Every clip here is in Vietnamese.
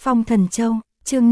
Phong Thần Châu, chương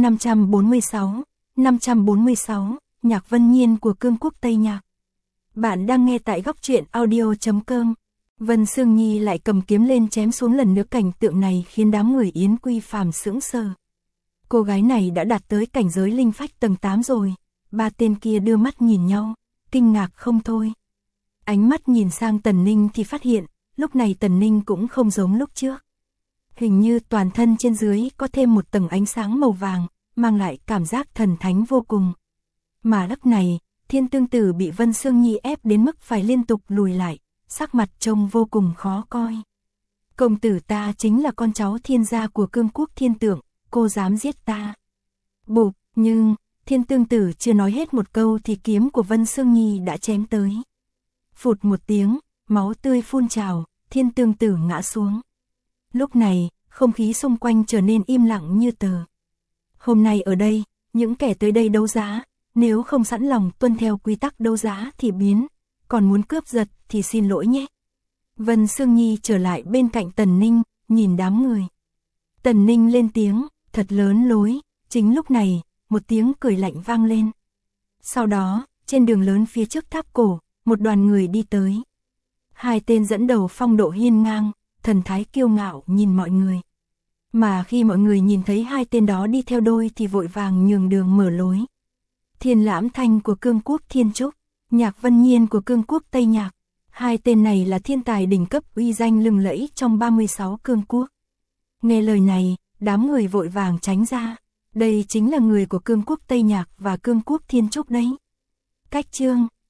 546, Nhạc Vân Nhiên của Cương Quốc Tây Nhạc. Bạn đang nghe tại góc truyện audio.com. Vân Sương Nhi lại cầm kiếm lên chém xuống lần nữa, cảnh tượng này khiến đám người Yến Quy Phàm sững sờ. Cô gái này đã đạt tới cảnh giới linh phách tầng 8 rồi. Ba tên kia đưa mắt nhìn nhau, kinh ngạc không thôi. Ánh mắt nhìn sang Tần Ninh thì phát hiện, lúc này Tần Ninh cũng không giống lúc trước. Hình như toàn thân trên dưới có thêm một tầng ánh sáng màu vàng, mang lại cảm giác thần thánh vô cùng. Mà lúc này, Thiên Tương Tử bị Vân Sương Nhi ép đến mức phải liên tục lùi lại, sắc mặt trông vô cùng khó coi. Công tử ta chính là con cháu thiên gia của Cương Quốc Thiên Tượng, cô dám giết ta. Bụp, nhưng, Thiên Tương Tử chưa nói hết một câu thì kiếm của Vân Sương Nhi đã chém tới. Phụt một tiếng, máu tươi phun trào, Thiên Tương Tử ngã xuống. Lúc này, không khí xung quanh trở nên im lặng như tờ. Hôm nay ở đây, những kẻ tới đây đấu giá, nếu không sẵn lòng tuân theo quy tắc đấu giá thì biến, còn muốn cướp giật thì xin lỗi nhé. Vân Sương Nhi trở lại bên cạnh Tần Ninh, nhìn đám người. Tần Ninh lên tiếng, thật lớn lối, chính lúc này, một tiếng cười lạnh vang lên. Sau đó, trên đường lớn phía trước tháp cổ, một đoàn người đi tới. Hai tên dẫn đầu phong độ hiên ngang, thần thái kiêu ngạo nhìn mọi người. Mà khi mọi người nhìn thấy hai tên đó đi theo đôi thì vội vàng nhường đường mở lối. Thiên Lãm Thanh của Cương Quốc Thiên Trúc, Nhạc Vân Nhiên của Cương Quốc Tây Nhạc. Hai tên này là thiên tài đỉnh cấp uy danh lừng lẫy trong 36 cương quốc. Nghe lời này, đám người vội vàng tránh ra. Đây chính là người của Cương Quốc Tây Nhạc và Cương Quốc Thiên Trúc đấy. Cách chương